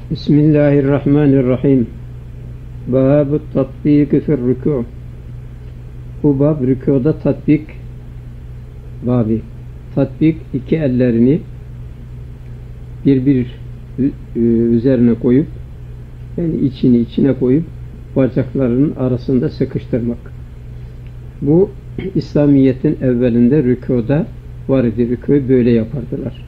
Bismillahirrahmanirrahim. Bab-ı tatbik fi rükû. Bu bab rükûda tatbik babı. Tatbik, iki ellerini bir üzerine koyup, yani içine koyup bacaklarının arasında sıkıştırmak. Bu İslamiyet'in evvelinde rükûda var idi. Rükûyu böyle yapardılar.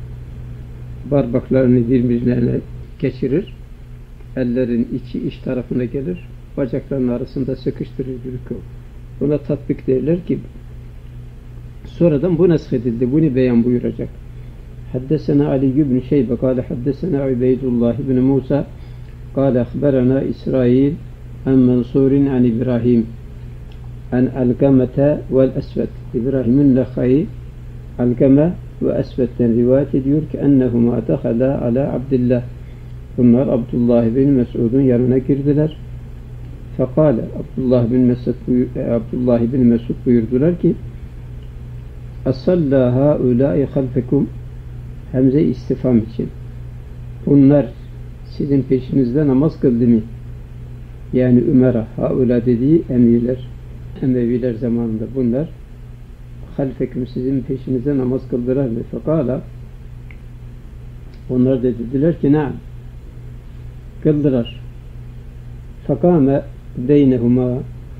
Parmaklarını birbirlerine geçirir, ellerin iç tarafına gelir, bacaklarının arasında sıkıştırır rükû. Buna tatbik derler ki, sonradan bu neshedildi, bunu beyan buyuracak. Haddesena Ali ibn Şeybe, kâle haddesena Ubeydullah ibn Musa, kâle akhberana İsrail, en Mansurin an İbrahim, en Algamete vel Esved. İbrahim'in Nekhai, Algame ve Esved'den rivayet ediyor ki, ennehuma dehala ala Abdillah. Bunlar Abdullah bin Mesud'un yanına girdiler. Fekale Abdullah bin Mesud buyurdular ki, As-sallâ hâulâi halfekum. Hemze istifam için. Bunlar sizin peşinizde namaz kıldı mı? Yani Ümer'a, hâulâ dediği emirler, Emeviler zamanında bunlar halfekum, sizin peşinizde namaz kıldılar mı? Fekala, onlar da dediler ki naam, kıldılar. Fakame beynehuma,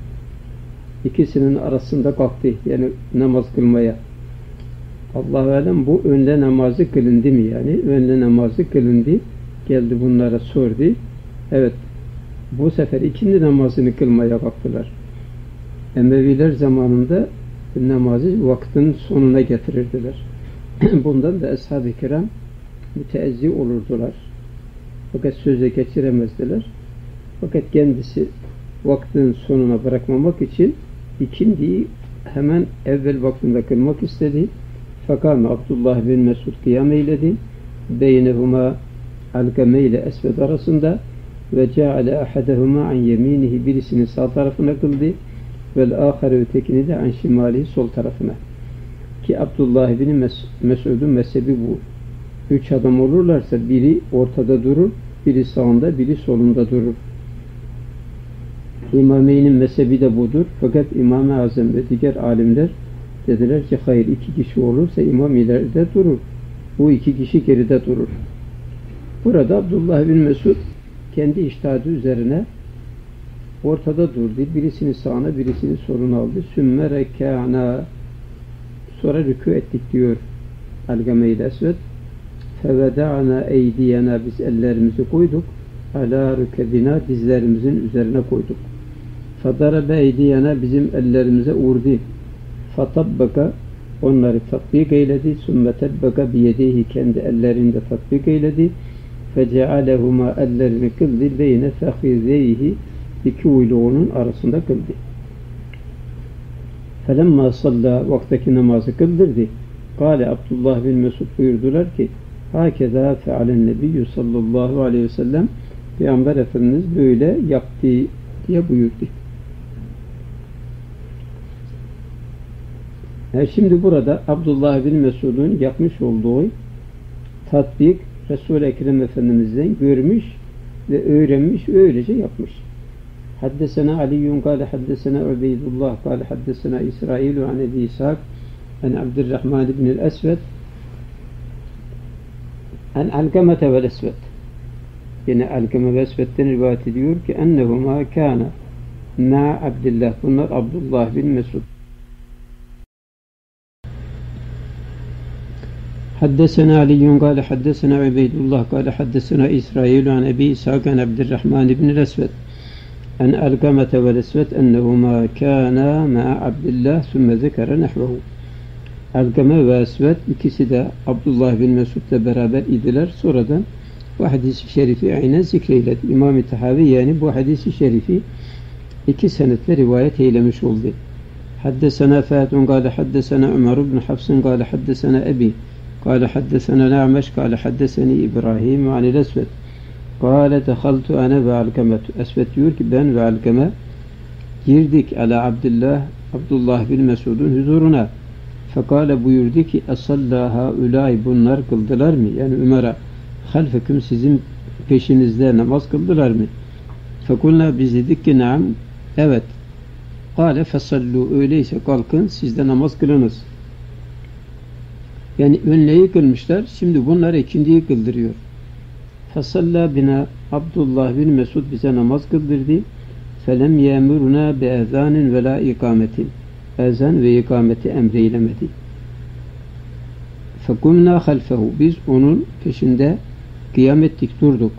ikisinin arasında kalktı, yani namaz kılmaya. Allah-u Alem, bu önde namazı kılındı mı yani? Önde namazı kılındı, geldi bunlara sordu. Evet, bu sefer ikindi namazını kılmaya kalktılar. Emeviler zamanında namazı vaktin sonuna getirirdiler. Bundan da ashab-ı kiram müteezzi olurdular. Fakat söze geçiremezdiler. Fakat kendisi vaktin sonuna bırakmamak için ikindiyi hemen evvel vaktinde kılmak istedi. Fakat Abdullah bin Mesud kıyam eyledi. Beynehuma Algame ile Esved arasında ve ceale ahadehuma an yeminihi, birisini sağ tarafına kıldı vel ahare, ötekini de an şimalihi, sol tarafına. Ki Abdullah bin Mesud'un mezhebi bu. Üç adam olurlarsa biri ortada durur, biri sağında, biri solunda durur. İmameyn'in mezhebi de budur. Fakat İmam-ı Azam ve diğer alimler dediler ki hayır, iki kişi olursa imam ileride durur. Bu iki kişi geride durur. Burada Abdullah bin Mesud kendi içtihadı üzerine ortada durdu. Birisini sağına, birisini soluna aldı. Sümme rekâna, sonra rükû ettik diyor Algame ile Esved. Feveda'na eydiyena, biz ellerimizi koyduk. Ala rükebina, dizlerimizin üzerine koyduk. Fadarabe eydiyena, bizim ellerimize vurdu. Fatabbaka, onları tatbik eyledi. Sümme tebbeka biyedihi, kendi ellerinde tatbik eyledi. Fecealehuma, ellerini kıldı. Beyne fehizeyhi, iki uyluğunun arasında kıldı. Felemma salla, vaktaki namazı kıldırdı. Kale Abdullah bin Mesud buyurdular ki, hakeza fealen nebiyyü sallallahu aleyhi ve sellem, Peygamber Efendimiz böyle yaptı diye buyurdu. Şimdi burada Abdullah bin Mesud'un yapmış olduğu tatbik Resul-i Ekrem Efendimiz'den görmüş ve öğrenmiş, öylece yapmış. Haddesena Aliyyun kâle haddesena Ubeydullah kâle haddesena İsrail an Ebi İshak an Abdurrahman ibn el-Esved an Algamete vel Esved. Yine Algame ve Esved'den rivayet ediyor ki ennehuma kâne ma Abdillah. Bunlar Abdullah bin Mesud. Haddesena Aliyyun kâle haddesena Ubeydullah kâle haddesena İsrail an Ebi İshak an Abdurrahman ibn el-Esved an Algamete vel Esved ennehuma kâne ma Abdillah sümme zekere nehvehu. Algame ve Esved ikisi de Abdullah bin Mesud'la beraber idiler. Sonradan bu hadis-i şerifi aynen zikreyledi. İmam-ı Tahavi yani bu hadis-i şerifi iki senetle rivayet eylemiş oldu. Haddesena Fâtun kâle haddesena Ömer ibn Hafs'ın kâle haddesena Ebi kâle haddesena Na'meş kâle haddeseni İbrahim anil Esved kâle dehaltu ane ve Algametu. Esved diyor ki ben ve Algame girdik ala Abdullah bin Mesud'un huzuruna. Fekale buyurdu ki Esallâ hâulâi, bunlar kıldılar mı? Yani Ömer'e halfeküm, sizin peşinizde namaz kıldılar mı? Fekulna biz dedik ki naam, evet. Kale fesallu, öyleyse kalkın siz de namaz kılınız. Yani önleyi kılmışlar, şimdi bunlar ikindiyi kıldırıyor. Fesalla bina, Abdullah bin Mesud bize namaz kıldırdı. Felem yemuruna bi ezanin ve la ikametin. Ezan ve ikameti emreylemedi. Fekumna halfehu, biz onun peşinde kıyam ettik, durduk.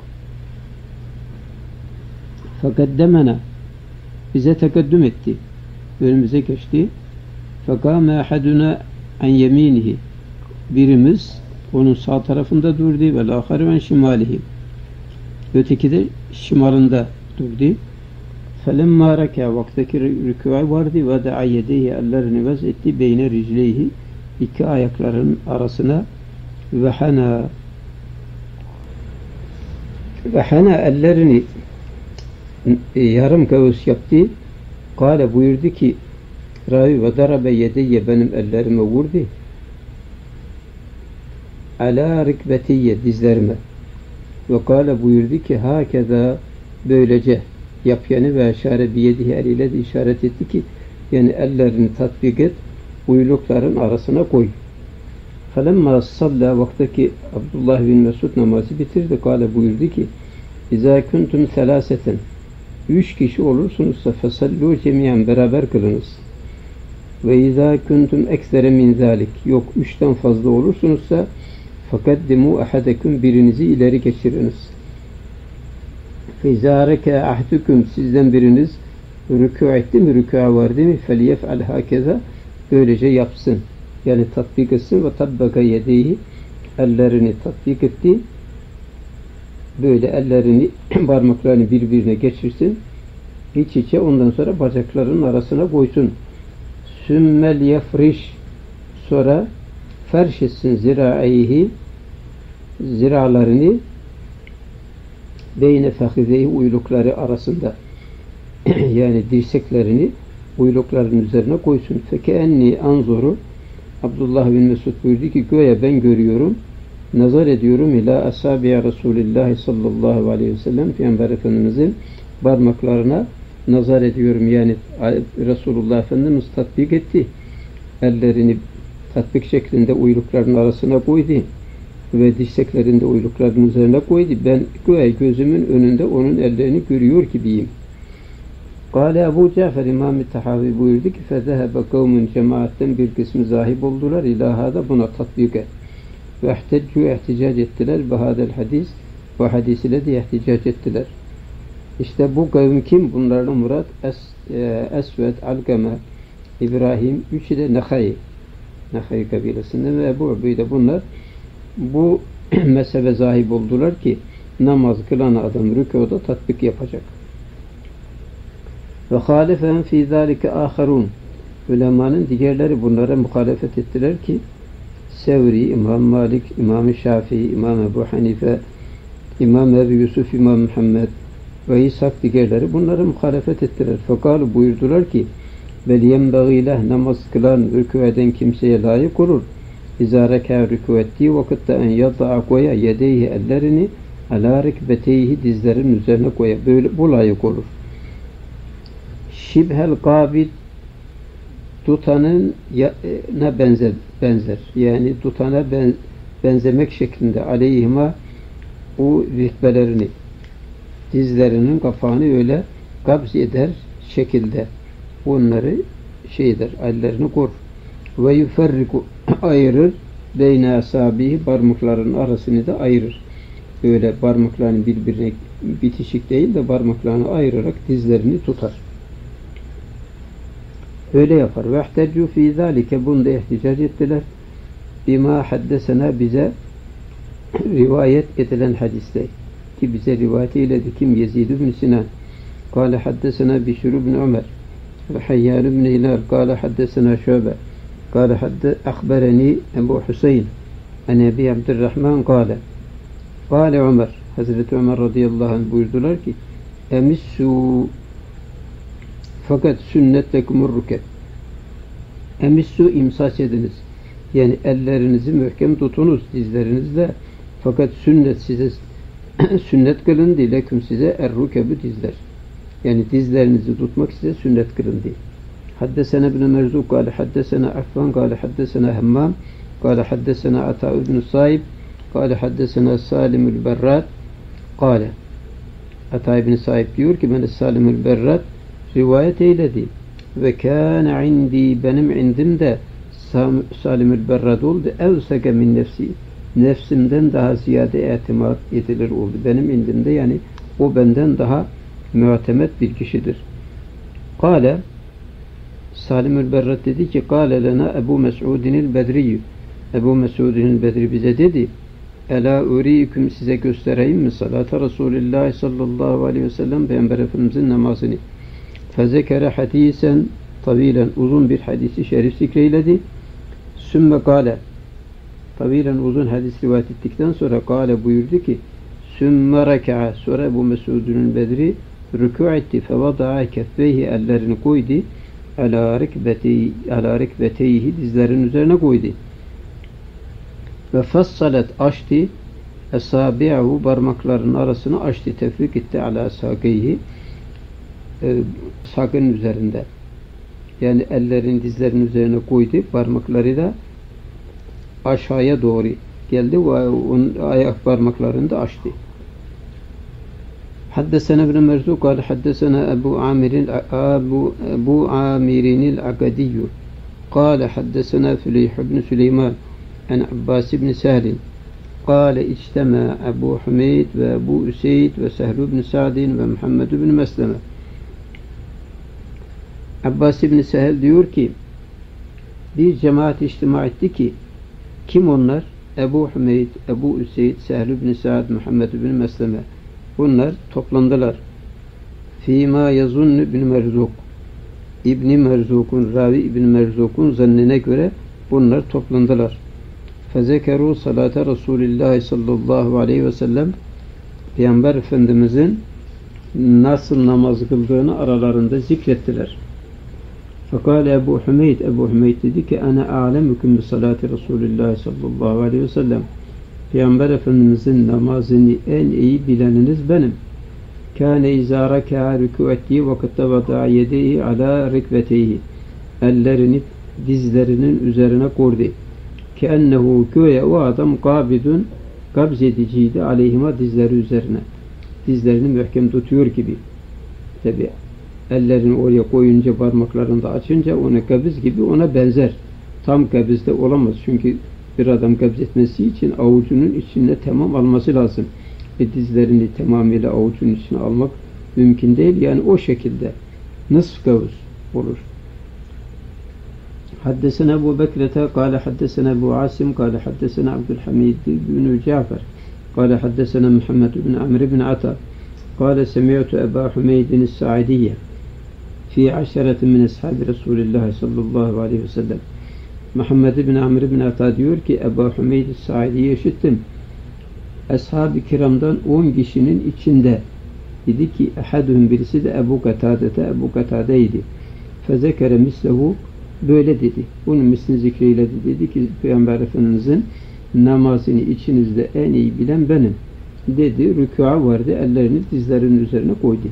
Fekaddemena, bize tekaddüm etti, önümüze geçti. Fekâme ahaduna an yeminihi, birimiz onun sağ tarafında durdu ve lâkharü an şimalihi, öteki de şimalında durdu. Felemmâ rekâ, vaktaki rükû'a vardı ve da'a yedeyhi, ellerini vaz etti, beyne ricleyhi, iki ayakların arasına, ve hana ellerini yarım göğüs yaptı. Kâle, buyurdu ki ravi, ve darabe yedeyye, benim ellerime vurdu, alâ rikbetiyye, dizlerime, ve kâle, buyurdu ki hâkeza, böylece yap yani, ve eşâre biyedihi, eliyle de işaret etti ki yani ellerini tatbik et, uylukların arasına koy. Felemma salla, vaktaki Abdullah bin Mesud namazı bitirdi. Kâle, buyurdu ki İzâ kuntum selâseten, 3 kişi olursunuzsa fesallu cemiyen, beraber kılınız. Ve izâ kuntum eksere min zâlik, yok 3'ten fazla olursunuzsa fekaddimu ahadeküm, birinizi ileri geçiriniz. Fezâ reke ahdukum, sizden biriniz rükû etti mi, rükû'a vardı mı, feliyef'al hâkeza, böylece yapsın. Yani tatbik etsin. Ve tabbaka yedeyhi, ellerini tatbik etti. Böyle ellerini, parmaklarını birbirine geçirsin. İç içe, ondan sonra bacaklarının arasına koysun. Sümmel yefriş, sonra ferş etsin zira'eyhi, ziralarını beyne fehizeyhi, uylukları arasında. Yani dirseklerini uylukların üzerine koysun. Fekeenni anzuru, Abdullah bin Mesud buyurdu ki göğe ben görüyorum, nazar ediyorum ila asabiye Resulullah sallallahu aleyhi ve sellem, Peygamber Efendimizin parmaklarına nazar ediyorum. Yani Resulullah Efendimiz tatbik etti. Ellerini tatbik şeklinde uylukların arasına koydu ve dirseklerini de uylukların üzerine koydu. Ben göğe gözümün önünde onun ellerini görüyor gibiyim. Kâle Ebu Cafer İmam-ı Tahavi buyurdu ki fezehebe kavmun, cemaatten bir kısmı zahib oldular, ilâhâda, buna tatbike. Ve ihteccû, ihticac ettiler, behâdel hadis, bu hadis ile de ihticac ettiler. İşte bu kavim kim? Bunlarla murat Esved, Alkame, İbrahim, üçü de Nehay kabilesinden ve Ebu Ubeyde, bunlar bu mezhebe zahib oldular ki namaz kılan adam rükûda tatbik yapacak. Ve hâlefehem fî zâlike âkharûn, ulemanın diğerleri bunlara muhalefet ettiler ki Sevri, İmam Malik, İmam Şafii, İmam Ebu Hanife, İmam Ebu Yusuf, İmam Muhammed ve İshak diğerleri bunlara muhalefet ettiler. Fekâlu, buyurdular ki vel yenbagîleh, namaz kılan, rükû eden kimseye layık olur. İzâ rekâ, rükû ettiği vakitte en yadda'a, koya yedeyhi, ellerini alâ rikbeteyhi, dizlerin üzerine koya. Böyle bu layık olur. Şibhel gâbid, tutanın benzer. Yani tutana benzemek şeklinde, aleyhima, o rükbelerini, dizlerinin kapağını öyle kabz eder şekilde onları ellerini kor. Ve yuferriku, ayırır, beyne asabihi, parmakların arasını da ayırır. Öyle parmaklarını birbirine bitişik değil de parmaklarını ayırarak dizlerini tutar. Öyle yapar. Ve ihteccu fî zâlike, bunda ihticac ettiler. Bima haddesena, bize rivayet edilen hadiste ki bize rivayet eyledi. Kim? Yezid ibn Sinan. Kâle haddesena Bişr ibn Ömer ve Hayyan ibn Hilal. Kâle haddesena Şöbe. Kâle akbereni Ebu Hüseyin en Ebi Abdurrahman kâle. Kâle Ömer, Hazreti Ömer radıyallahu anh buyurdular ki emissu, fakat sünnettekumur ruket. Emissu, imsaç ediniz. Yani ellerinizi mühkem tutunuz dizlerinizle. Fakat sünnet size sünnet kılın diye leküm size er-rukebu dizler. Yani dizlerinizi tutmak size sünnet kılın diye. Haddesena ibn Merzuk kâle haddesena Affan kâle haddesena Hemmam kâle haddesena Ata ibn Saib kâle haddesena Salimül Berrat kâle Ata ibn Saib diyor ki bana Salimül Berrat rivayet eyledi ve kâne indi benim indimde Salimül Berrat oldu evseke min nefsi nefsimden daha ziyade itimat edilir oldu. Benim indimde yani o benden daha muhtemet bir kişidir. Kâle Salimül Berrat dedi ki kâle lena Ebu Mes'udinil Bedriyyü Ebu Mes'udinil Bedri bize dedi Ela uriyüküm size göstereyim mi salata Resulullah sallallahu aleyhi ve sellem Peygamber Efendimizin namazını fezekere hadisen tabilen uzun bir hadisi şerif zikreyledi sümme kâle tabilen uzun hadis rivayet ettikten sonra kâle buyurdu ki sümme reka'a sonra Ebu Mes'udinil Bedri rükû etti fevada'a keffeyhi ellerini koydu ala rikbeteyhi dizlerin üzerine koydu. Ve fassalet açtı esabi'ahu parmaklarının arasını açtı. Tefrik etti ala sakeyhi sakın üzerinde. Yani ellerin dizlerin üzerine koydu. Parmakları da aşağıya doğru geldi ve onun ayak parmaklarını da açtı. حدثنا ابن مرزوق قال حدثنا أبو عامر العقدي قال حدثنا فليح بن سليمان عن عباس بن سهل قال اجتمع أبو حميد وأبو أسيد وسهل بن سعد ومحمد بن مسلمة Abbas ibn Sehel diyor ki bir cemaat içtima etti ki kim onlar? Ebu Hümeyd, Ebu Üseyd, Sehl ibn Sa'd, Muhammed ibn Mesleme. Bunlar toplandılar. Fîmâ yazunnu ibn Merzuk. İbn Merzuk'un, ravi İbn Merzuk'un zannine göre bunlar toplandılar. Fezekeru salate Resulullah sallallahu aleyhi ve sellem Peygamber Efendimizin nasıl namaz kıldığını aralarında zikrettiler. Fakat Ebu Hümeyd dedi ki ana a'lemukum bi salati Resulullah sallallahu aleyhi ve sellem. Peygamber Efendimizin namazını en iyi bileniniz benim. Kâne izâ rekâ rükû ettiği vakitte vada'a yedeyhi alâ rikveteyhi. Ellerini dizlerinin üzerine koydu. Keennehu köye o adam kabidun kabz ediciydi aleyhima dizleri üzerine. Dizlerini mühkem tutuyor gibi. Tabi ellerini oraya koyunca parmaklarını da açınca ona kabız gibi ona benzer. Tam kabızda olamaz. Çünkü bir adam kabz etmesi için avucunun içine tamam alması lazım. Dizlerini tamamıyla avucunun içine almak mümkün değil. Yani o şekilde nısf kabız olur. Haddesena Ebu Bekrete kâle haddesena Ebu Asim kâle haddesena Abdülhamid bin Cafer kâle haddesena Muhammed bin Amr bin Ata kâle semi'tu Ebu Hümeydin Sa'idiyye fi aşeretin min ashabi Resulullah sallallahu aleyhi ve sellem. Muhammed bin Amr bin Ata diyor ki Ebu Hümeyd Sa'idiyye işittim. Ashab-ı kiramdan 10 kişinin içinde dedi ki ehadun birisi de Ebu Katade'ydi. Fezekere mislehu böyle dedi. Bunun mislini zikreyledi. Dedi ki Peygamber Efendimizin namazını içinizde en iyi bilen benim. Dedi. Rükûa vardı. Ellerini dizlerinin üzerine koydu.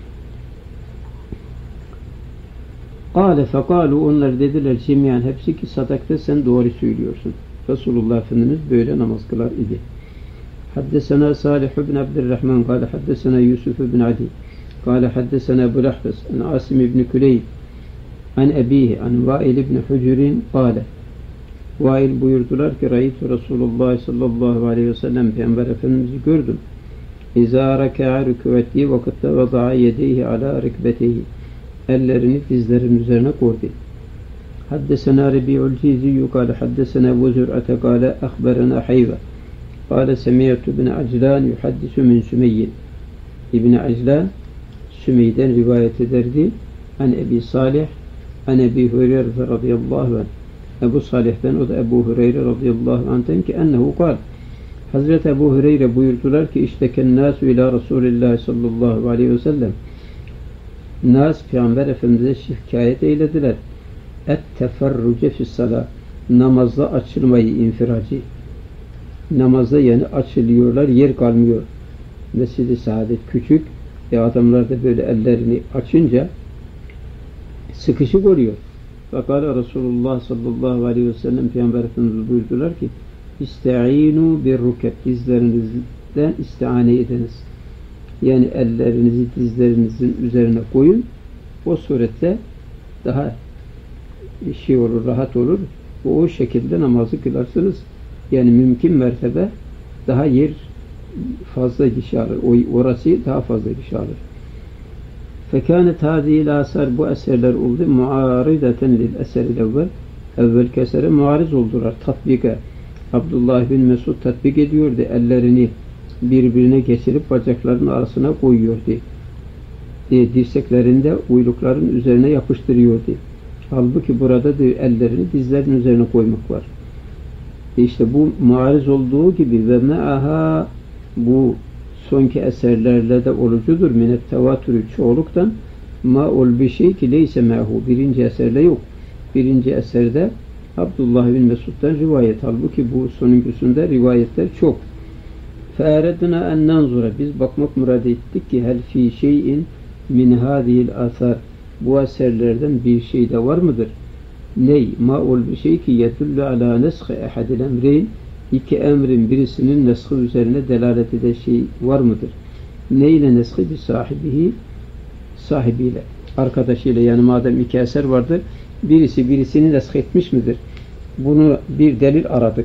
Kâle fekâlu onlar dediler cemiyen hepsi ki sadakta sen doğru söylüyorsun. Resulullah Efendimiz böyle namaz kılar idi. Haddesena Salih ibn Abdurrahman kâle haddesena Yusuf ibn Adi kâle haddesena Ebu Lahbes an Asim ibn Küleyb an ebihi an Vail ibn Hucur'in kâle Vail buyurdular ki Ra'ytu Resulullah sallallahu aleyhi ve sellem Peygamber Efendimiz'i gördüm. İzâ rekâ'a rükûvettiği vakitte vada'a yedeyhi alâ rikbeteyhi ellerini dizlerin üzerine koydu. Haddesena Rabi'ul Ciziyyü kâle haddesena Ebu Zür'ate kâle akhberena Hayve kâle semiyetü bin Aclan yuhaddisu min Sümeyyin. İbn Aclan Sümey'den rivayet ederdi. An Ebi Salih an Ebi Hureyre radıyallahu anh. Ebu Salih'ten o da Ebu Hureyre radıyallahu anh'ten ki ennehu kâl. Hazreti Ebu Hureyre buyurdular ki işteken nâsu ila Resulillah sallallahu aleyhi ve sellem. Nas Peygamber Efendimiz'e şikayet eylediler. Et-teferruce fis-salâ. Namazda açılmayı infiracı. Namazda yani açılıyorlar, yer kalmıyor. Mescid-i Saadet küçük. Adamlar da böyle ellerini açınca sıkışık oluyor. Fakat Resulullah sallallahu aleyhi ve sellem Peygamber Efendimiz buyurdular ki İsta'inu bir rukab, dizlerinizden istiane ediniz. Yani ellerinizi dizlerinizin üzerine koyun. O surette daha olur, rahat olur. O şekilde namazı kılarsınız. Yani mümkün mertebe daha yer fazla kişi alır. Orası daha fazla kişi alır. Fekânet hâzîl âsâr, bu eserler oldu. Muârideten lil eseril evvel. Evvelki esere muariz oldular. Tatbike. Abdullah bin Mesud tatbik ediyordu. Ellerini birbirine geçirip bacaklarının arasına koyuyordu. Dirseklerinde uylukların üzerine yapıştırıyordu. Halbuki burada da ellerini dizlerin üzerine koymak var. İşte bu muariz olduğu gibi ve me'aha, bu sonki eserlerle de olucudur. Minet tevatürü, çoğuluktan ma'ul bir şey ki leyse me'hu, birinci eserle yok. Birinci eserde Abdullah bin Mesud'dan rivayet. Halbuki bu sonuncusunda rivayetler çok. فَاَرَدْنَا اَنْ نَنْظُرَ, biz bakmak murad ettik ki hel fî şeyin min hâzihil âthâr, bu eserlerden bir şey de var mıdır? Ney? Ma'ul bir şey ki yedullu ala neskhi ehadil emreyn, iki emrin birisinin neskhi üzerine delalet eden şey var mıdır? Neyle neskhi? Bi sahibihi, sahibiyle, arkadaşıyla. Yani madem iki eser vardır, birisi birisini nesk etmiş midir? Bunu bir delil aradık.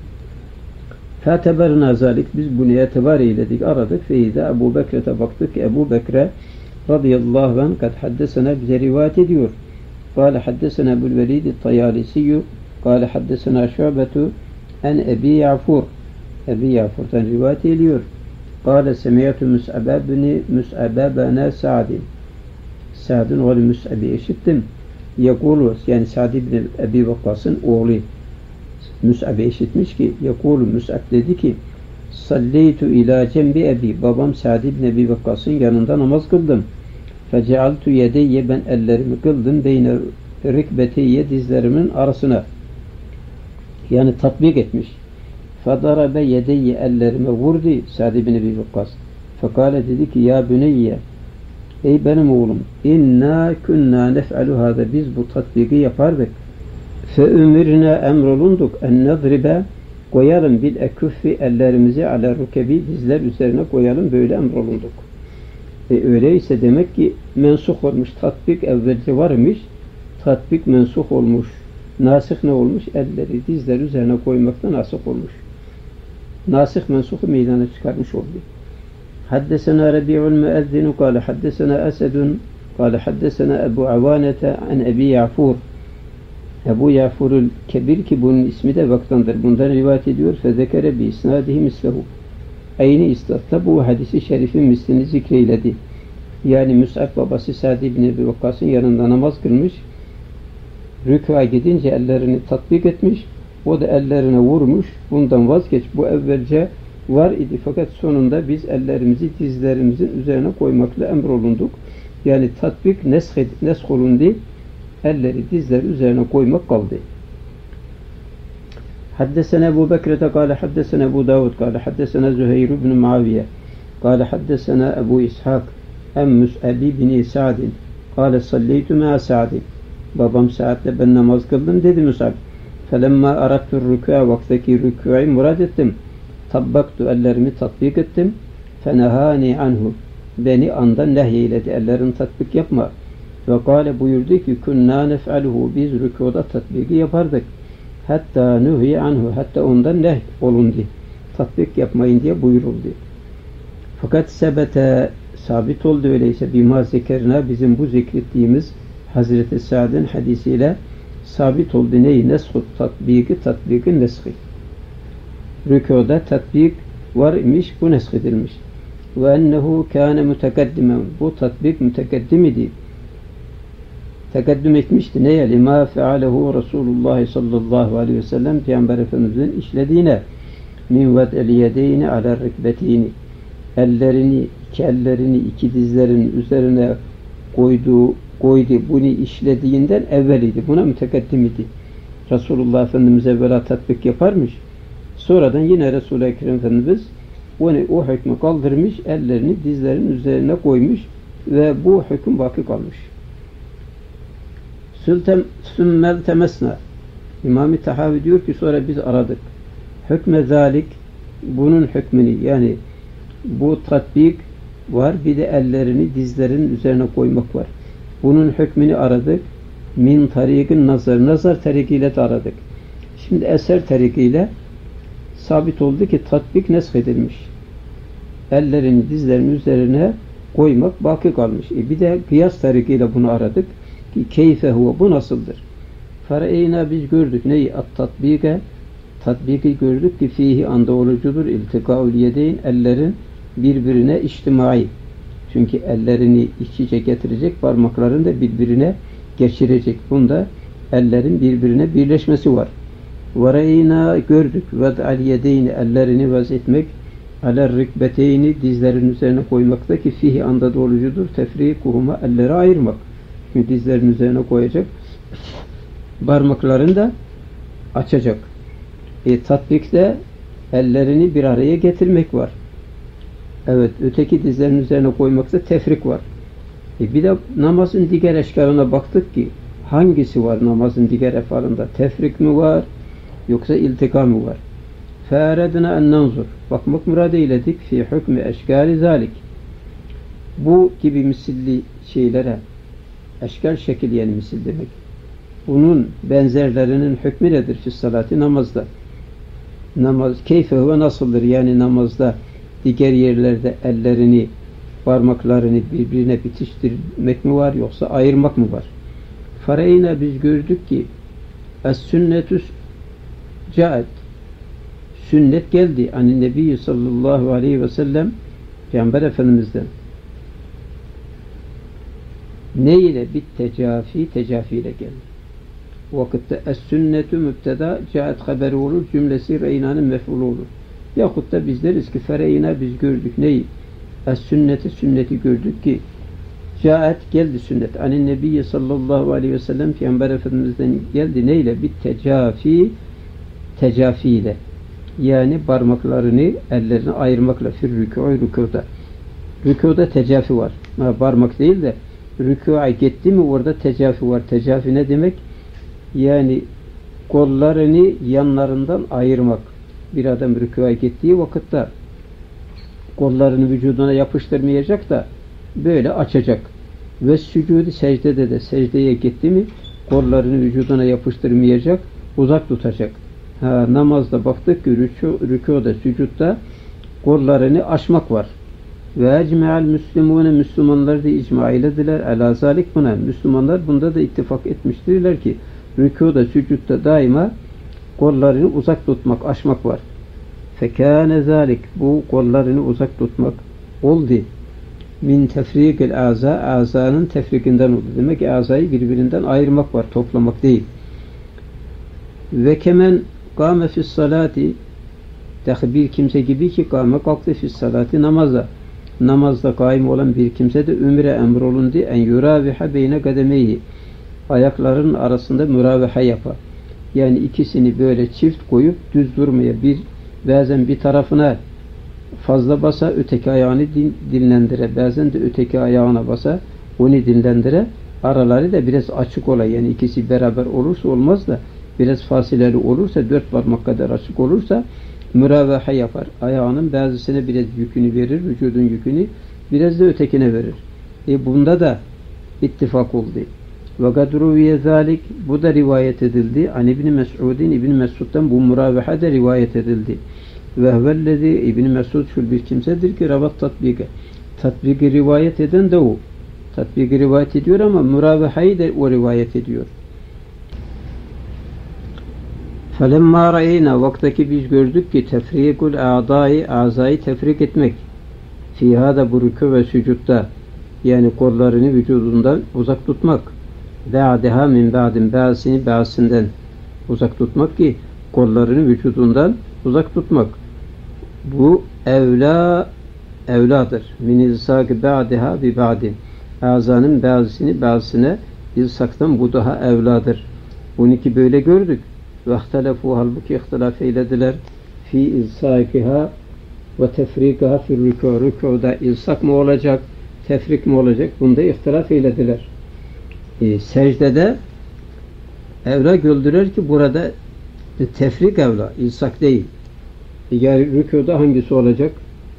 فَاَتَبَرْنَا zalik, biz bunu etibar eyledik, aradık. Feyde Ebu Bekir'e baktık. Ebu Bekir'e radıyallahu anh kad haddesena, bize rivayet ediyor. قال حدثنا أبو الوليد الطيالسي قال حدثنا شعبة عن أبي يعفور, Ebi Ya'fur'dan rivayet ediyor. قال سمعت مسعب بن Sa'd'ın oğlu Mus'ab'i işittim. Yekulu, yani Sa'd ibn Ebi Vakkas'ın oğlu Mus'ab'i işitmiş ki yekulu, Mus'ab dedi ki salleytu ila cembi ebi, babam Sa'd ibn Ebi Vakkas'ın yanında namaz kıldım. Fecealtu yedeyye, ben ellerimi kıldım. Beyne rikbeteyye, dizlerimin arasına. Yani tatbik etmiş. Fedarabe yedeyye, ellerime vurdu Sa'd ibn Ebi Vakkas. Fekale, dedi ki ya büneyye, ey benim oğlum, inna kunna nef'alu hâze, biz bu tatbiki yapardık. Fe ümirna, emrolunduk, en nedribe, koyalım bil ekuffi, ellerimizi ala rukebi, dizler üzerine koyalım, böyle emrolunduk. Öyleyse demek ki mensuh olmuş, tatbik evvelce varmış, tatbik mensuh olmuş. Nasih ne olmuş? Elleri dizler üzerine koymakta nasih olmuş. Nasih mensuhu meydana çıkarmış oldu. Haddesena Rabi'ul müezzinu kâle haddesena Esedun kâle haddesena Ebu Avanete an Ebi Ya'fur. Ebu Ya'furul Kebir, ki bunun ismi de vaktandır. Bundan rivayet ediyor. Fezekere bi isnadihi mislehu. Aynı istatta bu hadisi şerifin mislini zikreyledi. Yani Mus'ab babası Sa'd ibn Ebi Vakkas'ın yanında namaz kılmış. Rükûa gidince ellerini tatbik etmiş. O da ellerine vurmuş. Bundan vazgeç. Bu evvelce var idi. Fakat sonunda biz ellerimizi dizlerimizin üzerine koymakla emrolunduk. Yani tatbik nesk olundu. Elleri dizler üzerine koymak kaldı. حدثنا أبو بكر قال حدثنا أبو داود قال حدثنا زهير بن معاوية قال حدثنا أبو إسحاق أم مسعب بن سعد قال صليت مع سعد, babam Sa'd'le ben namaz kıldım dedi Mus'ab. Felemma arattu rükû'a, vaktaki rükû'yu murad ettim. Tabbaktu, ellerimi tatbik ettim. Fenehani anhu, beni andan nehyeyledi, ellerini tatbik yapma. Ve kâle, buyurdu ki kunna nef'aluhu, biz rükû'da tatbiki yapardık. Hatta nuhiye anhu, hatta ondan nehy olundu, tatbik yapmayın diye buyuruldu. Fakat sebete, sabit oldu öyleyse bima zekerna, bizim bu zikrettiğimiz Hazreti Sa'd'ın hadisiyle sabit oldu. Neyi? Neshut tatbiki, tatbikin neshi. Rükûda tatbik var imiş, bu nesh edilmiş. Ve ennehu kâne mütekaddimen, bu tatbik mütekaddim idi. Tekaddüm etmişti. Neye? Lima fealehu Resulullah sallallahu aleyhi ve sellem, Peygamber Efendimiz'in işlediğine, min ved'el yedeyni ala rikbetini, iki ellerini iki dizlerin üzerine koydu, bunu işlediğinden evvel idi. Buna mütekaddim idi. Resulullah Efendimiz evvela tatbik yaparmış. Sonradan yine Resul-i Ekrem Efendimiz o hükmü kaldırmış, ellerini dizlerinin üzerine koymuş ve bu hüküm baki kalmış. Sümmel temesna. İmam-ı Tahavi diyor ki sonra biz aradık. Hükme zalik, bunun hükmünü, yani bu tatbik var, bir de ellerini dizlerin üzerine koymak var. Bunun hükmünü aradık. Min tarikin nazar. Nazar tarikiyle de aradık. Şimdi eser tarikiyle sabit oldu ki tatbik nesk edilmiş. Ellerini dizlerin üzerine koymak baki kalmış. Bir de kıyas tarikiyle bunu aradık. Ki keyfe huve, bu nasıldır? Fareyna, biz gördük neyi? At-tatbike, tatbiki gördük ki fihi anda olucudur. İltikaul yedeyn, ellerin birbirine içtimai. Çünkü ellerini iç içe getirecek, parmaklarını da birbirine geçirecek. Bunda ellerin birbirine birleşmesi var. Vareyna, gördük. Ved'al yedeyni, ellerini vazetmek. Aler rikbeteyni, dizlerin üzerine koymakta ki fihi anda olucudur. Tefrikuhuma, elleri ayırmak. Çünkü dizlerin üzerine koyacak. Parmaklarını da açacak. Tatbikte ellerini bir araya getirmek var. Evet, öteki dizlerin üzerine koymakta tefrik var. Bir de namazın diğer eşkarına baktık ki hangisi var namazın diğer efalında? Tefrik mi var yoksa iltika mı var? Fe'eredna en nanzur. Bakmak murad eyledik fi hükmü eşkali zalik. Bu gibi misilli şeylere, eşkal şekil yani misil demek. Bunun benzerlerinin hükmü nedir fi salati, namazda? Namaz keyfe ve nasıldır? Yani namazda diğer yerlerde ellerini, parmaklarını birbirine bitiştirmek mi var yoksa ayırmak mı var? Fareyna, biz gördük ki es-sünnetü caet, sünnet geldi ani Nebi sallallahu aleyhi ve sellem, Peygamber Efendimiz'den. Ne ile? Bit tecafi, tecafi ile geldi. Vakitte es-sünnetu mübteda, caet haberi olur, cümlesi reynanın mef'ulu olur. Yahut da biz deriz ki fereyna, biz gördük neyi? Es-sünneti, sünneti gördük ki caet, geldi sünnet. Ani Nebi sallallahu aleyhi ve sellem, Peygamber Efendimiz'den geldi. Neyle? Bit tecafi, tecafi ile. Yani parmaklarını, ellerini ayırmakla fir rükû, rükûda. Rükûda tecafi var. Parmak değil de rükû'a gitti mi orada tecafi var. Tecafi ne demek? Yani kollarını yanlarından ayırmak. Bir adam rükû'a gittiği vakitte kollarını vücuduna yapıştırmayacak da böyle açacak. Ve sücudi, secdede de secdeye gitti mi kollarını vücuduna yapıştırmayacak, uzak tutacak. Namazda baktık ki rükûda, sücutta kollarını açmak var. Ve ecme'al müslimûne, Müslümanlar da icma eylediler. Elâ zâlik, buna. Müslümanlar bunda da ittifak etmiştirler ki rükûda, sücutta daima kollarını uzak tutmak, açmak var. Fekâne zâlik, bu kollarını uzak tutmak oldu. Min tefrikil âzâ, âzânın tefrikinden oldu. Demek ki âzâyı birbirinden ayırmak var, toplamak değil. Ve kemen kâme fis salâti, bir kimse gibi ki kâme kalktı fis salâti, namaza. Namazda kaim olan bir kimse de ümre emrolundu en yurâviha beyne kademeyhi, ayaklarının arasında müraveha yapar. Yani ikisini böyle çift koyup düz durmaya, bazen bir tarafına fazla basa öteki ayağını dinlendire, bazen de öteki ayağına basa onu dinlendire, araları da biraz açık ola, yani ikisi beraber olursa olmaz da biraz fasileli olursa, 4 parmak kadar açık olursa müraveha yapar. Ayağının bazısına biraz yükünü verir, vücudun yükünü biraz da ötekine verir. Bunda da ittifak oldu. Ve kadruviye zalik, bu da rivayet edildi. An İbn Mes'ud'in, İbn Mes'ud'dan bu müraveha da rivayet edildi. Ve huvellezî, İbn Mes'ud şu bir kimsedir ki ravat tatbike, tatbiki rivayet eden de o. Tatbiki rivayet ediyor ama müravehayı da o rivayet ediyor. Felemma ra'eyna, vaktaki biz gördük ki tefrikul a'zayı tefrik etmek. Fihâda bu rükû ve sücutta, yani kollarını vücudundan uzak tutmak. Ba'deha min ba'din, ba'sini ba'sinden uzak tutmak ki kollarını vücudundan uzak tutmak. Bu evladır. Min ilsâki ba'deha bi ba'din. A'zanın ba'sini ba'sine ilsaktan bu daha evladır. 12 böyle gördük. Ve ihtelefû, halbuki ihtilaf eylediler fi ilsâkiha, ve tefrikaha fil rükû. Rükûda ilsak mı olacak, tefrik mi olacak? Bunda ihtilaf eylediler. Secdede evla gördüler ki burada tefrik evla, ilsak değil. Yani rükûda hangisi olacak?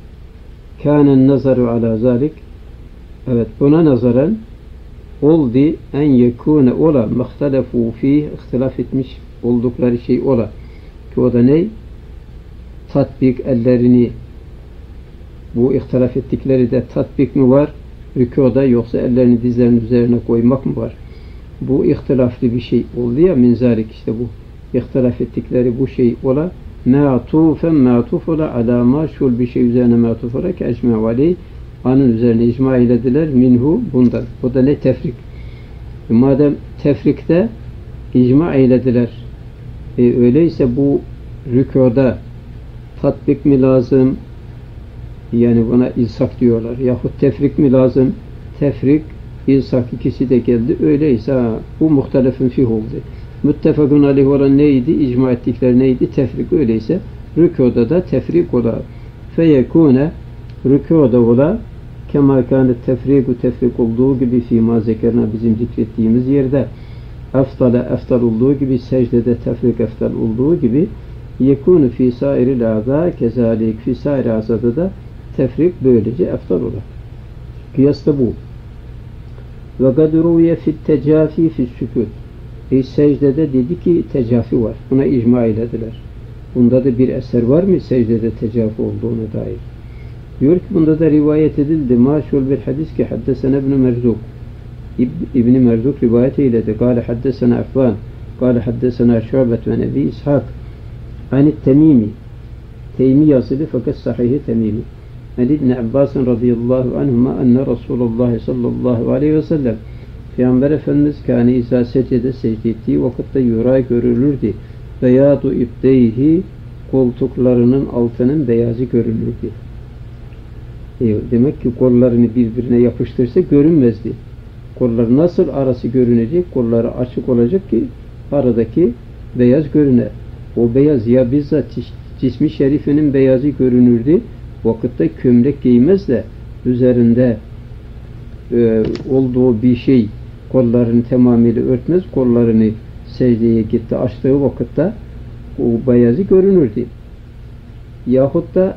Kânen nazaru ala zalik. Evet, buna nazaran oldu en yekûne ola muhtelefû fîh, ihtilaf etmiş oldukları şey ola. Ki o da ne? Tatbik ellerini, bu ihtilaf ettikleri de tatbik mi var rükûda, yoksa ellerini dizlerinin üzerine koymak mı var? Bu ihtilaflı bir şey oldu ya, minzalik işte bu. İhtilaf ettikleri bu şey ola. Ma'tufen ma'tuf ola ala maşul bir şey üzerine ma'tuf ola ki ecme aleyh, anın üzerine icma eylediler minhu, bundan. O da ne? Tefrik. Madem tefrikte icma eylediler, öyleyse bu rükûda tatbik mi lazım? Yani buna ilsak diyorlar. Yahut tefrik mi lazım? Tefrik, ilsak ikisi de geldi. Öyleyse bu muhtelefin fih oldu. Müttefakun aleyh olan neydi? İcma ettikleri neydi? Tefrik. Öyleyse rükûda da tefrik ola. Feyekûne, rükûda ola kemâ kânet tefriku, tefrik olduğu gibi fîmâ zekerna, bizim zikrettiğimiz yerde eftal olduğu gibi, secdede tefrik eftal olduğu gibi, yekûnu fî sâiril âzâ kezâlik, fî sâir âzâda da tefrik böylece eftal olur. Kıyas da bu. Ve kad ruviye fit tecâfî fis sükût. Secdede dedi ki tecafi var. Buna icma eylediler. Bunda da bir eser var mı secdede tecafi olduğuna dair? Diyor ki bunda da rivayet edildi. Maşul bir hadis ki haddesena İbn Merzuk. İbn Merzuk rivayet eyledi. Kâle haddesena Affan. Kâle haddesena Şu'bet ve Nebi İshak. Anit Temimi. Teymi yazılı fakat sahihi Temimi. Ali İbn Abbas radıyallahu anhuma enne Resulullah sallallahu aleyhi ve sellem, Peygamber Efendimiz kâne izâ secde secde ettiği vakitte yura görülürdü. Beyadu ibdeyhi, koltuklarının altının beyazı görülürdü. Demek ki kollarını birbirine yapıştırsa görünmezdi. Kollar nasıl arası görünecek? Kolları açık olacak ki aradaki beyaz görüner. O beyaz ya bizzat cismi şerifinin beyazı görünürdü. Vakitte kömlek giymez de üzerinde olduğu bir şey kollarını tamamıyla örtmez. Kollarını secdeye gitti açtığı vakitte o beyazı görünürdü. Yahut da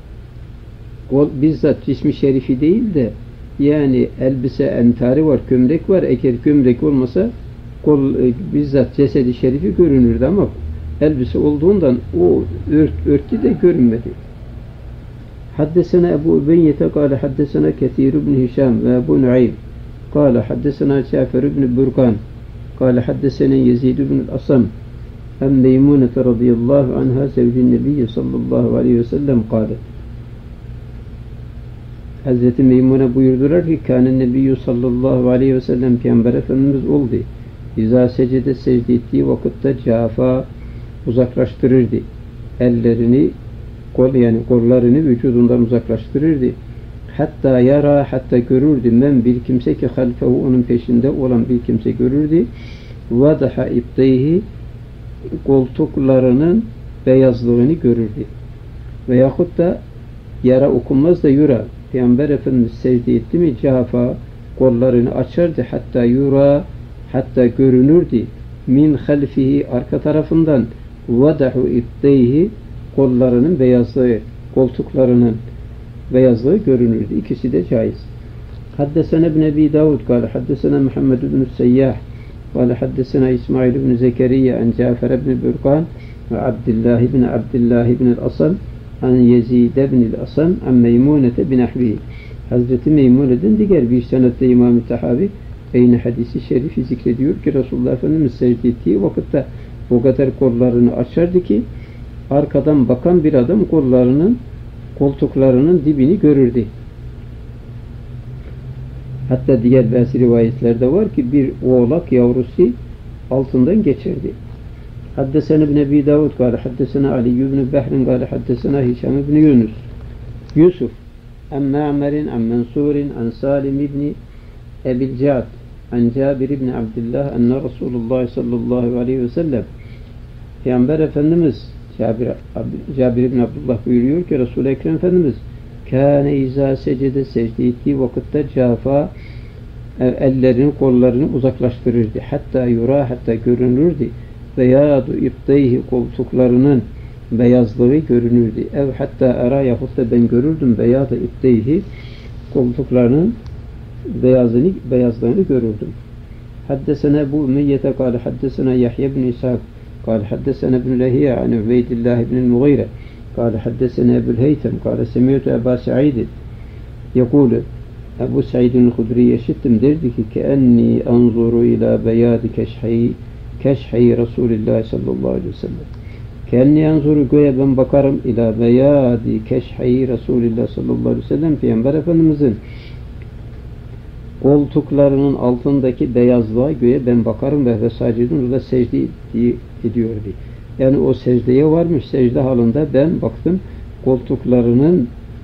bizzat cismi şerifi değil de yani elbise entari var, gömlek var. Eğer gömlek olmasa kol bizzat cesedi şerifi görünürdü ama elbise olduğundan o örtü de görünmedi. Haddesena Ebu Übeyyete kâle haddesena Kethîr ibn Hişam ve Ebu Nuaym kâle haddesena Cafer ibn Burkan kâle haddesena Yezid ibn Asam en Meymunete radıyallahu anha zevcin Nebiyyi sallallahu aleyhi ve sellem kâle. Hazreti Meymune buyurdular ki kâne Nebiyyü sallallahu aleyhi ve sellem Peygamber Efendimiz oldu. İzâ secde secde ettiği vakitte cafa uzaklaştırırdı. Ellerini yani kollarını vücudundan uzaklaştırırdı. Hatta yara, hatta görürdü men bir kimse ki halfehu, onun peşinde olan bir kimse görürdü. Vadaha ibdeyhi, koltuklarının beyazlığını görürdü. Veyahut da yara okunmaz da yura. Peygamber Efendimiz secde etti mi cafa kollarını açardı, hatta yura, hatta görünürdü. Min halfihi, arka tarafından, vadahu ibdeyhi, kollarının beyazlığı, koltuklarının beyazlığı görünürdü. İkisi de caiz. Haddesena İbn Ebi Davud kâle haddesena Muhammed ibn Seyyah kâle haddesena İsmail ibn Zekeriya en Cafer ibn Burkan ve Abdullah ibn el-Asam en Yezid ibn el-Asam en Meymunete bin Ahbi. Hazreti Meymune'den diğer bir senette İmam-ı Tahavi aynı hadisi şerifi zikrediyor ki Resulullah Efendimiz secde ettiği vakitte o kadar kollarını açardı ki arkadan bakan bir adam koltuklarının dibini görürdü. Hatta diğer bazı rivayetlerde var ki bir oğlak yavrusu altından geçerdi. Haddesena İbn Ebi Davud kâle haddesena Ali ibn Behrin kâle haddesena Hişam ibn Yusuf en Ma'merin en Mensurin en Salim ibn Ebil Ca'd en Cabir ibn Abdullah enne Resulullah sallallahu aleyhi ve sellem Peygamber Efendimiz Cabir bin Abdullah buyuruyor ki Resul-i Ekrem Efendimiz kâne izâ secede secde ettiği vakitte cafa ellerini kollarını uzaklaştırırdı. Hatta yura hatta görünürdü. Beyadu ibteyhi koltuklarının beyazlığı görünürdü. Ev hatta ara yahut da ben görürdüm beyadu ibteyhi koltuklarının beyazlığını görürdüm. Haddesena Ebu Ümeyyete kâle haddesena Yahya bin İshak kâle haddesena ibn Lehiye an Ubeydillah ibn Mughire kâle haddesena Ebu'l Heytem kâle semiyyetu Ebu Sa'id yekûlü Ebu Sa'id'in Hudri'ye işittim derdi ki keenni anzuru ila beyadi keşhi Resulullah sallallahu aleyhi ve sellem. Keenni anzuru göğe ben bakarım ila beyadi keşhi Resulullah sallallahu aleyhi ve sellem Peygamber Efendimizin koltuklarının altındaki beyazlığa göğe ben bakarım ve sacidun orada secde ediyordu. Yani o secdeye varmış, secde halinde ben baktım koltuklarının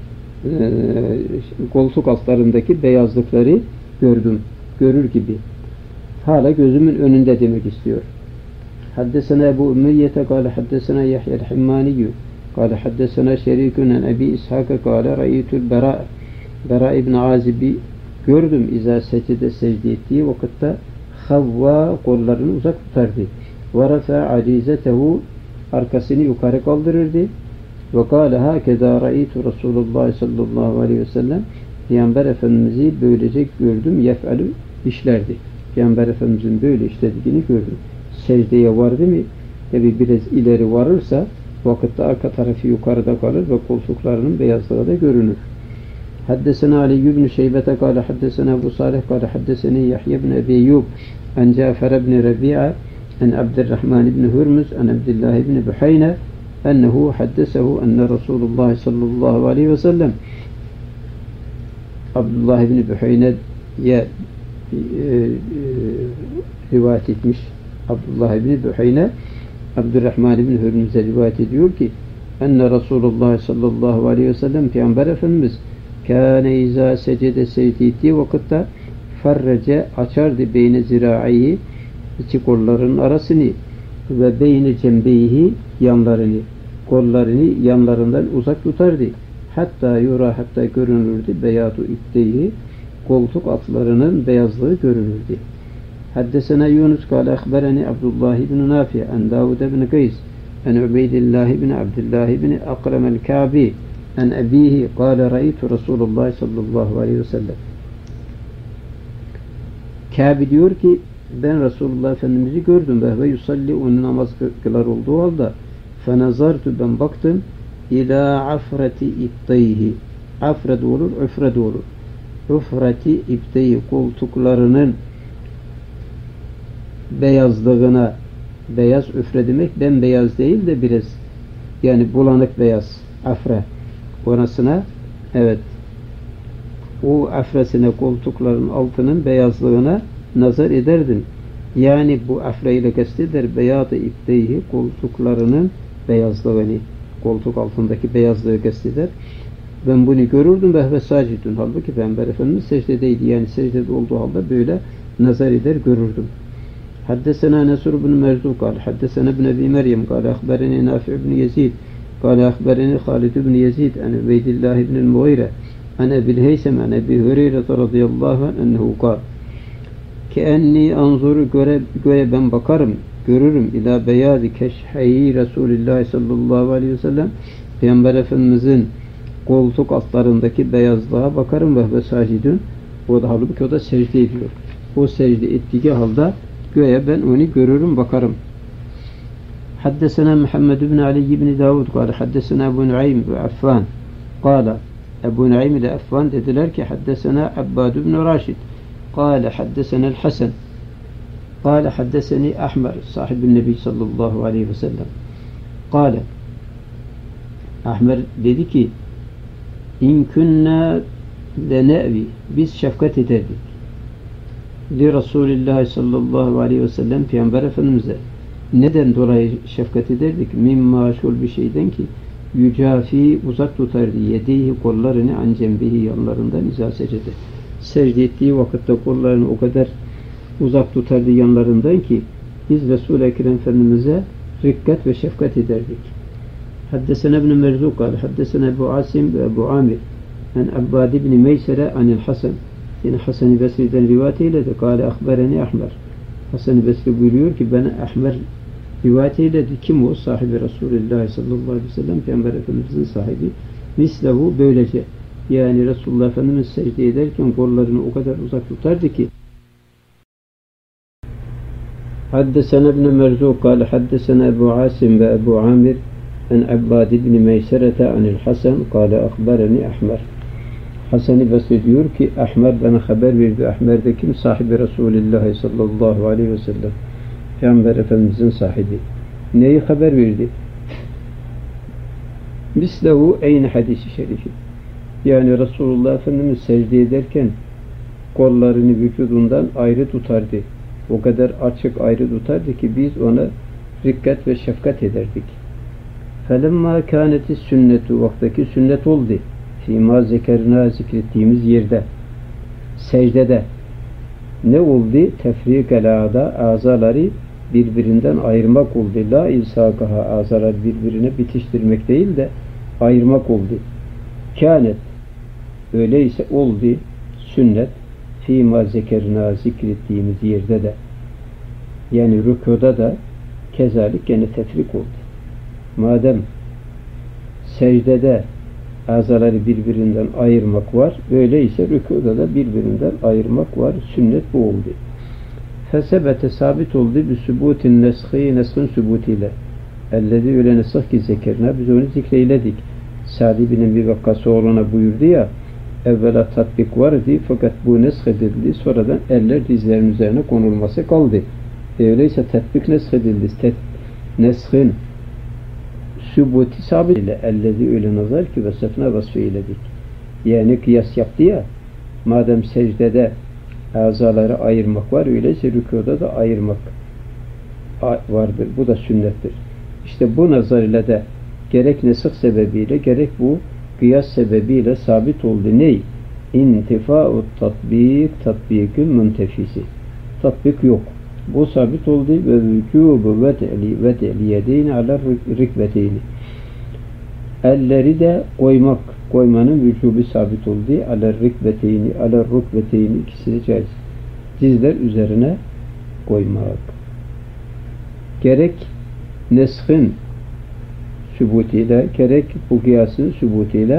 koltuk altlarındaki beyazlıkları gördüm. Görür gibi. Hala gözümün önünde demek istiyor. Haddesena Ebu Ümeyyete kâle haddesena Yahya'l Himmaniyyü kâle haddesena Şerikun en Ebi İshak'a kâle ra'ytul Bera ibn Azib'i gördüm. İzâ secde secde ettiği vakitte havva kollarını uzak tutardı. Ve rafa alizetehu arkasını yukarı kaldırırdı. Ve kâle hâkezâ ra'ytu Resulullah sallallahu aleyhi ve sellem Peygamber Efendimiz'i böylece gördüm. Yef'alü işlerdi. Peygamber Efendimiz'in böyle işlediğini gördüm. Secdeye vardı mı? Tabi biraz ileri varırsa vakitte arka tarafı yukarıda kalır ve koltuklarının beyazlığı da görünür. Haddesena Ali ibn Şeybete kâle haddesena Ebu Salih kâle haddeseni Yahya ibn Ebi Eyyub en Cafer ibn Rabi'a en Abdurrahman ibn Hürmüz en Abdullah ibn Buhayne ennehu haddesehu enne Resulullah sallallahu aleyhi ve sellem Abdullah ibn Buhayne'ye rivayet etmiş. Abdullah ibn Buhayne Abdurrahman ibn Hürmüz'e rivayet ediyor ki enne Resulullah sallallahu aleyhi ve sellem Peygamber Efendimiz kâne izâ secede secde ettiği vakitte ferrece açardı beyne zirâihi iki kollarının arasını ve beyne cembeyhi yanlarını kollarını yanlarından uzak tutardı. Hatta yura hatta görünürdü beyadu ibteyhi koltuk altlarının beyazlığı görünürdü. Haddesena Yunus kâle ehbereni Abdullah ibn Nafi en Davud ibn Kays en Ubeydillah ibn Abdullah ibn Akremel Kâbi en ebihi kâle ra'ytu Resulullah sallallahu aleyhi ve sellem. Kâbi diyor ki ben Resulullah Efendimiz'i gördüm ve yusalli onun namaz kılar olduğu halde fenazartu ben baktım ila afreti ibteyhi afred olur üfred olur üfreti ibteyhi koltuklarının beyazlığına beyaz üfre demek bembeyaz değil de biraz yani bulanık beyaz afre orasına evet o afresine koltukların altının beyazlığına nazar ederdin. Yani bu afre ile kasteder beyaz-ı ibteyhi koltuklarının beyazlığını koltuk altındaki beyazlığı kasteder. Ben bunu görürdüm ve sacidun halbuki Peygamber Efendimiz secdedeydi. Yani secdede olduğu halde böyle nazar eder görürdüm. Haddesena Nesr ibn Merzu kâle haddesena ibn Ebi Meryem kâle ahbereni Nafi ibn Yezid kâle ahbereni Halid ibn Yezid en Ubeydillah ibn Mughire en Ebu'l Heysem en Ebi Hureyre radıyallahu anh ennehu kâle keenni anzuru göğe ben bakarım görürüm ila beyadi keşhi Resulullah sallallahu aleyhi ve sellem Peygamber Efendimizin koltuk altlarındaki beyazlığa bakarım ve sacidun o da halbuki o da secde ediyor. O secde ettiği halde göğe ben onu görürüm bakarım. Haddesena Muhammed ibn Ali ibn Davud kâle haddesena Ebu Nuaym ve Affan kâle Ebu Nuaym ile Affan dediler ki haddesena Abbad ibn Raşid kâle haddesena el-Hasan kâle haddeseni Ahmer sahibin Nebi sallallahu aleyhi ve sellem kâle Ahmer dedi ki İn künnâ lene'vi biz şefkat ederdik li Resulullah sallallahu aleyhi ve sellem Peygamber Efendimiz'e neden dolayı şefkat ederdik? Mimma şul bir şeyden ki yücafi uzak tutardı yediği kollarını an cembihi yanlarından izâ secde secde ettiği vakitte kollarını o kadar uzak tutardı yanlarından ki biz Resul-i Ekrem Efendimiz'e rikkat ve şefkat ederdik. حدثنا ابن مرزوق قال حدثنا أبو عاصم وأبو عامر عن عباد بن ميسرة عن الحسن. Yine Hasan-ı Basri'den rivayet eyledi. Kâle ahbereni Ahmer. Hasan-ı Basri buyuruyor ki bana Ahmer rivayet eyledi. Kim o? Sahibi Resulullah sallallahu aleyhi ve sellem, Peygamber Efendimizin sahibi. Mislehu böylece. Yani Resulullah Efendimiz secde ederken kollarını o kadar uzak tutardı ki. Haddesena ibn Merzuq kâle haddesena Ebu Asim ve Ebu Amir en Abbad ibn Meyserete anil Hasan kâle ahbereni Ahmer. Hasan-ı Basri diyor ki Ahmer bana haber verdi. Ahmer de kim? Sahibi Resulullah sallallahu aleyhi ve sellem. Peygamber Efendimizin sahibi. Neyi haber verdi? Mislehu eyni hadisi şerifi. Yani Resulullah Efendimiz secde ederken kollarını vücudundan ayrı tutardı. O kadar açık ayrı tutardı ki biz ona dikkat ve şefkat ederdik. Felemma kâneti sünnetu vaktaki sünnet oldu. Fîmâ zekerna zikrettiğimiz yerde, secdede ne oldu? Tefrikel âda, azaları birbirinden ayırmak oldu. La ilsâkaha, azaları birbirine bitiştirmek değil de ayırmak oldu. Kânet, öyleyse oldu sünnet. Fîmâ zekerna zikrettiğimiz yerde de, yani rükuda da kezalik gene tefrik oldu. Madem secdede azaları birbirinden ayırmak var, öyleyse rükuda da birbirinden ayırmak var. Sünnet bu oldu. Fesebete sabit oldu bir sübutin neshi, neshın sübutiyle. Ellezi öyle nesih ki zekerna, biz onu zikreyledik. Sa'd bin bir vakası oğluna buyurdu ya, evvela tatbik vardı fakat bu nesh edildi, sonradan eller dizlerin üzerine konulması kaldı. Öyleyse tatbik nesh edildi. Neshın sübuti sabit ile ellezi öyle nazar ki vesefne vasfı eyledik. Yani kıyas yaptı ya, madem secdede azaları ayırmak var, öyleyse rükuda da ayırmak vardır. Bu da sünnettir. İşte bu nazar ile de gerek nesih sebebiyle gerek bu kıyas sebebiyle sabit oldu. Ney? İntifa'u tatbik, tatbikün müntefisi. Tatbik yok. Bu sabit oldu ve vücubu ve'li yedeyni ala rikbeteyni. Elleri de koymanın vücubu sabit oldu. Ala rikbeteyni, ala rukbeteyni, ikisi de caiz. Dizler üzerine koymak. Gerek neshin sübutiyle, gerek bu kıyasın sübutiyle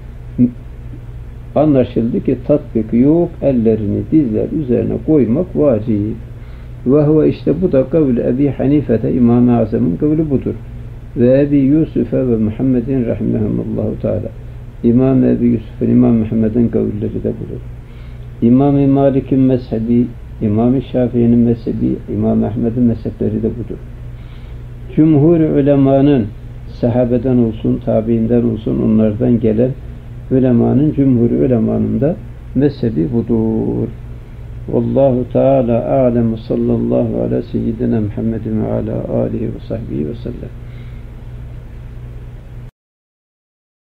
anlaşıldı ki tatbik yok, ellerini dizler üzerine koymak vacip. Ve huve işte bu da kavl-i Ebi Hanife'de İmam-ı Azam'ın kavli budur. Ve Ebi Yusuf'e ve Muhammed'in rahimahumullahu teala. İmam Ebi Yusuf'un İmam Muhammed'in kavulleri de budur. İmam-ı Malik'in mezhebi, İmam-ı Şafii'nin mezhebi, İmam Ahmed'in mezhepleri de budur. Cumhur ulemanın sahabeden olsun, tabiinden olsun, onlardan gelen ulemanın, cumhur ulemanın da mezhebi budur. Vallahu Teala a'lemu sallallahu ala seyyidina Muhammedin ve ala alihi ve sahbihi ve sellem.